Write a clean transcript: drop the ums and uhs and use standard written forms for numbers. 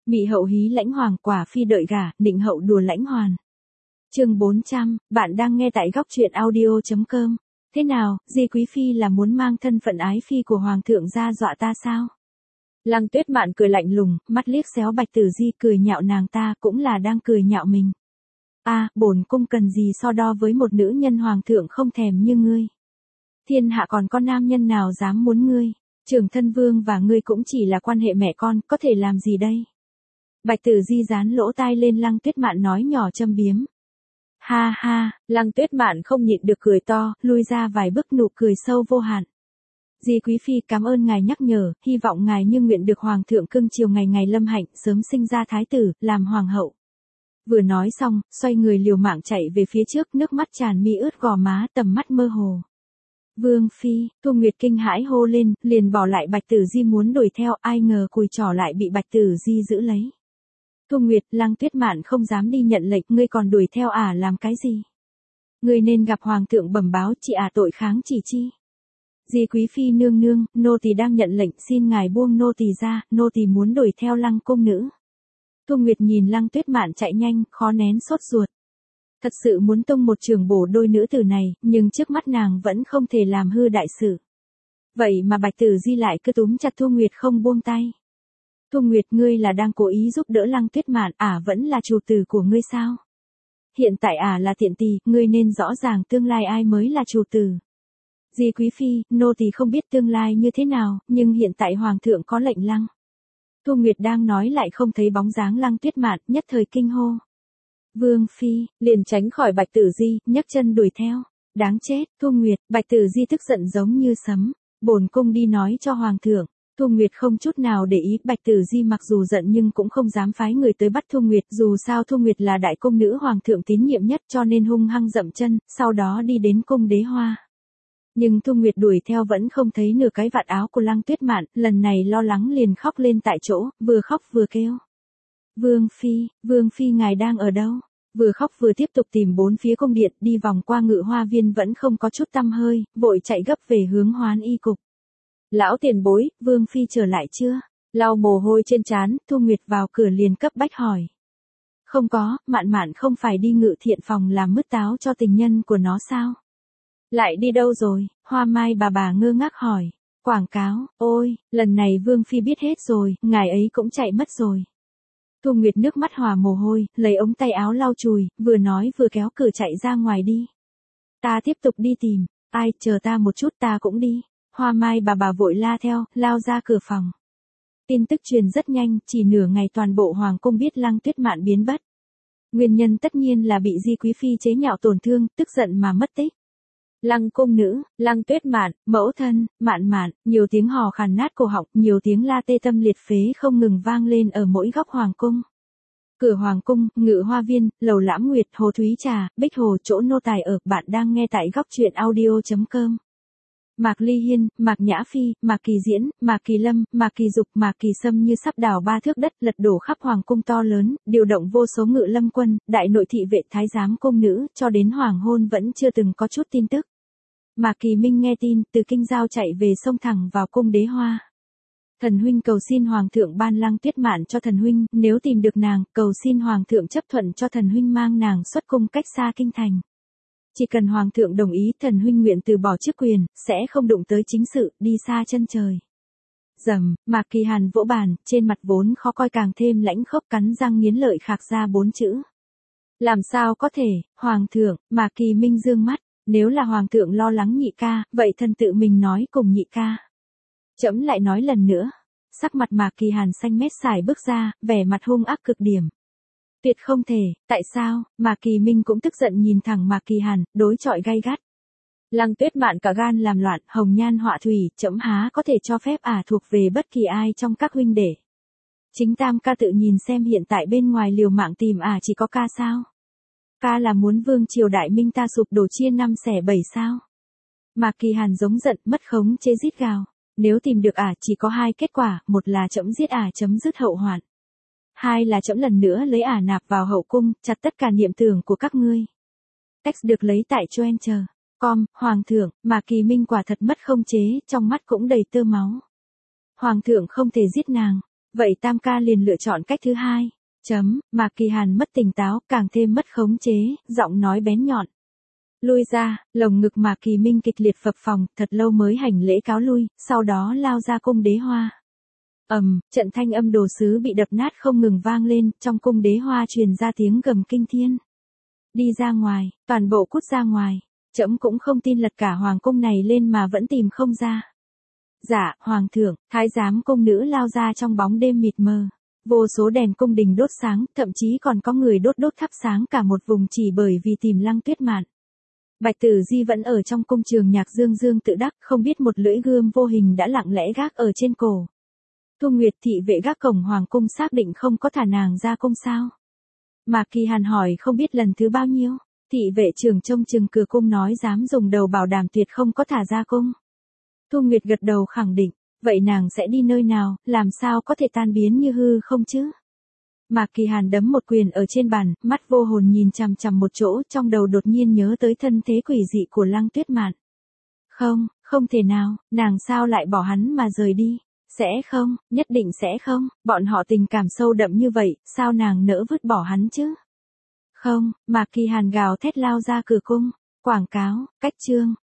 Mị hậu hí lãnh hoàng, quả phi đợi gả, định hậu đùa lãnh hoàn. Chương 400, bạn đang nghe tại góc truyện audio.com. Thế nào, Di Quý Phi là muốn mang thân phận ái phi của hoàng thượng ra dọa ta sao? Lăng Tuyết Mạn cười lạnh lùng, mắt liếc xéo Bạch Tử Di, cười nhạo nàng ta cũng là đang cười nhạo mình. Bổn cung cần gì so đo với một nữ nhân hoàng thượng không thèm như ngươi. Thiên hạ còn có nam nhân nào dám muốn ngươi, Trưởng Thân Vương và ngươi cũng chỉ là quan hệ mẹ con, có thể làm gì đây? Bạch Tử Di dán lỗ tai lên Lăng Tuyết Mạn nói nhỏ châm biếm. Ha ha, Lăng Tuyết Mạn không nhịn được cười to, lui ra vài bước, nụ cười sâu vô hạn. Di Quý Phi cảm ơn ngài nhắc nhở, hy vọng ngài như nguyện được hoàng thượng cưng chiều ngày ngày lâm hạnh, sớm sinh ra thái tử, làm hoàng hậu. Vừa nói xong, xoay người liều mạng chạy về phía trước, nước mắt tràn mi ướt gò má, tầm mắt mơ hồ. Vương Phi, Thu Nguyệt kinh hãi hô lên, liền bỏ lại Bạch Tử Di muốn đuổi theo, ai ngờ cùi trỏ lại bị Bạch Tử Di giữ lấy. Thu Nguyệt, Lăng Tuyết Mạn không dám đi nhận lệnh, ngươi còn đuổi theo làm cái gì? Ngươi nên gặp hoàng thượng bẩm báo, chị tội kháng chỉ chi. Di Quý Phi nương nương, nô tỳ đang nhận lệnh, xin ngài buông nô tỳ ra, nô tỳ muốn đuổi theo Lăng cung nữ. Thu Nguyệt nhìn Lăng Tuyết Mạn chạy nhanh, khó nén sốt ruột. Thật sự muốn tung một trường bổ đôi nữ tử này, nhưng trước mắt nàng vẫn không thể làm hư đại sự. Vậy mà Bạch Tử Di lại cứ túm chặt Thu Nguyệt không buông tay. Thu Nguyệt, ngươi là đang cố ý giúp đỡ Lăng Tuyết Mạn, vẫn là chủ tử của ngươi sao? Hiện tại là tiện tỳ, ngươi nên rõ ràng tương lai ai mới là chủ tử. Di Quý Phi, nô tỳ không biết tương lai như thế nào, nhưng hiện tại hoàng thượng có lệnh Lăng. Thu Nguyệt đang nói lại không thấy bóng dáng Lăng Tuyết Mạn, nhất thời kinh hô. Vương Phi, liền tránh khỏi Bạch Tử Di, nhấc chân đuổi theo. Đáng chết, Thu Nguyệt, Bạch Tử Di tức giận giống như sấm. Bổn cung đi nói cho hoàng thượng. Thu Nguyệt không chút nào để ý, Bạch Tử Di mặc dù giận nhưng cũng không dám phái người tới bắt Thu Nguyệt, dù sao Thu Nguyệt là đại cung nữ hoàng thượng tín nhiệm nhất, cho nên hung hăng dậm chân, sau đó đi đến cung Đế Hoa. Nhưng Thu Nguyệt đuổi theo vẫn không thấy nửa cái vạt áo của Lăng Tuyết Mạn, lần này lo lắng liền khóc lên tại chỗ, vừa khóc vừa kêu. Vương Phi ngài đang ở đâu? Vừa khóc vừa tiếp tục tìm bốn phía cung điện, đi vòng qua Ngự Hoa Viên vẫn không có chút tăm hơi, vội chạy gấp về hướng Hoán Y cục. Lão tiền bối, Vương Phi trở lại chưa? Lau mồ hôi trên trán, Thu Nguyệt vào cửa liền cấp bách hỏi. Không có, Mạn Mạn không phải đi Ngự Thiện phòng làm mứt táo cho tình nhân của nó sao? Lại đi đâu rồi? Hoa Mai bà ngơ ngác hỏi. Quảng cáo, ôi, lần này Vương Phi biết hết rồi, ngài ấy cũng chạy mất rồi. Thu Nguyệt nước mắt hòa mồ hôi, lấy ống tay áo lau chùi, vừa nói vừa kéo cửa chạy ra ngoài đi. Ta tiếp tục đi tìm, chờ ta một chút, ta cũng đi. Hoa Mai bà vội la theo, lao ra cửa phòng. Tin tức truyền rất nhanh, chỉ nửa ngày toàn bộ hoàng cung biết Lăng Tuyết Mạn biến mất. Nguyên nhân tất nhiên là bị Di Quý Phi chế nhạo tổn thương, tức giận mà mất tích. Lăng cung nữ, Lăng Tuyết Mạn, mẫu thân, Mạn Mạn, nhiều tiếng hò khàn nát cổ họng, nhiều tiếng la tê tâm liệt phế không ngừng vang lên ở mỗi góc hoàng cung. Cửa hoàng cung, Ngự Hoa Viên, lầu Lãm Nguyệt, Hồ Thúy Trà, Bích Hồ, chỗ nô tài ở, bạn đang nghe tại góc truyện audio.com. Mạc Ly Hiên, Mạc Nhã Phi, Mạc Kỳ Diễn, Mạc Kỳ Lâm, Mạc Kỳ Dục, Mạc Kỳ Sâm như sắp đào 3 thước đất, lật đổ khắp hoàng cung to lớn, điều động vô số ngự lâm quân, đại nội thị vệ, thái giám cung nữ, cho đến hoàng hôn vẫn chưa từng có chút tin tức. Mạc Kỳ Minh nghe tin, từ kinh giao chạy về xông thẳng vào cung Đế Hoa. Thần huynh cầu xin hoàng thượng ban Lăng Tuyết Mạn cho thần huynh, nếu tìm được nàng, cầu xin hoàng thượng chấp thuận cho thần huynh mang nàng xuất cung cách xa kinh thành. Chỉ cần hoàng thượng đồng ý, thần huynh nguyện từ bỏ chức quyền, sẽ không đụng tới chính sự, đi xa chân trời. Rầm, Mạc Kỳ Hàn vỗ bàn, trên mặt vốn khó coi càng thêm lãnh khốc, cắn răng nghiến lợi khạc ra 4 chữ. Làm sao có thể, hoàng thượng? Mạc Kỳ Minh dương mắt, nếu là hoàng thượng lo lắng nhị ca, vậy thần tự mình nói cùng nhị ca. Trẫm lại nói lần nữa. Sắc mặt Mạc Kỳ Hàn xanh mét sải bước ra, vẻ mặt hung ác cực điểm. Tuyệt không thể, tại sao? Mạc Kỳ Minh cũng tức giận nhìn thẳng Mạc Kỳ Hàn, đối chọi gay gắt. Lăng Tuyết Mạn cả gan làm loạn, hồng nhan họa thủy, trẫm há có thể cho phép thuộc về bất kỳ ai trong các huynh đệ. Chính Tam ca tự nhìn xem hiện tại bên ngoài liều mạng tìm chỉ có ca sao? Ca là muốn vương triều đại minh ta sụp đổ chia 5 xẻ 7 sao? Mạc Kỳ Hàn giống giận, mất khống chế rít gào. Nếu tìm được chỉ có 2 kết quả, một là trẫm giết chấm dứt hậu hoạn. 2 là trẫm lần nữa lấy nạp vào hậu cung, chặt tất cả niệm tưởng của các ngươi. Text được lấy tại Troencher.com, hoàng thượng, Mạc Kỳ Minh quả thật mất không chế, trong mắt cũng đầy tơ máu. Hoàng thượng không thể giết nàng. Vậy Tam ca liền lựa chọn cách thứ hai. Mạc Kỳ Hàn mất tỉnh táo, càng thêm mất khống chế, giọng nói bén nhọn. Lui ra, lồng ngực Mạc Kỳ Minh kịch liệt phập phồng, thật lâu mới hành lễ cáo lui, sau đó lao ra cung đế hoa. Trận thanh âm đồ sứ bị đập nát không ngừng vang lên, trong cung đế hoa truyền ra tiếng gầm kinh thiên. Đi ra ngoài, toàn bộ cút ra ngoài. Trẫm cũng không tin lật cả hoàng cung này lên mà vẫn tìm không ra. Dạ, hoàng thượng, thái giám cung nữ lao ra trong bóng đêm mịt mờ. Vô số đèn cung đình đốt sáng, thậm chí còn có người đốt thắp sáng cả một vùng chỉ bởi vì tìm Lăng Tuyết Mạn. Bạch Tử Di vẫn ở trong cung Trường Nhạc dương tự đắc, không biết một lưỡi gươm vô hình đã lặng lẽ gác ở trên cổ. Thu Nguyệt thị vệ gác cổng hoàng cung xác định không có thả nàng ra cung sao? Mạc Kỳ Hàn hỏi không biết lần thứ bao nhiêu, thị vệ trưởng trông chừng cửa cung nói dám dùng đầu bảo đảm tuyệt không có thả ra cung. Thu Nguyệt gật đầu khẳng định, vậy nàng sẽ đi nơi nào, làm sao có thể tan biến như hư không chứ? Mạc Kỳ Hàn đấm một quyền ở trên bàn, mắt vô hồn nhìn chằm chằm một chỗ, trong đầu đột nhiên nhớ tới thân thế quỷ dị của Lăng Tuyết Mạn. Không thể nào, nàng sao lại bỏ hắn mà rời đi? Sẽ không, nhất định sẽ không, bọn họ tình cảm sâu đậm như vậy, sao nàng nỡ vứt bỏ hắn chứ? Không, Mạc Kỳ Hàn gào thét lao ra cửa cung. Quảng cáo, cách chương,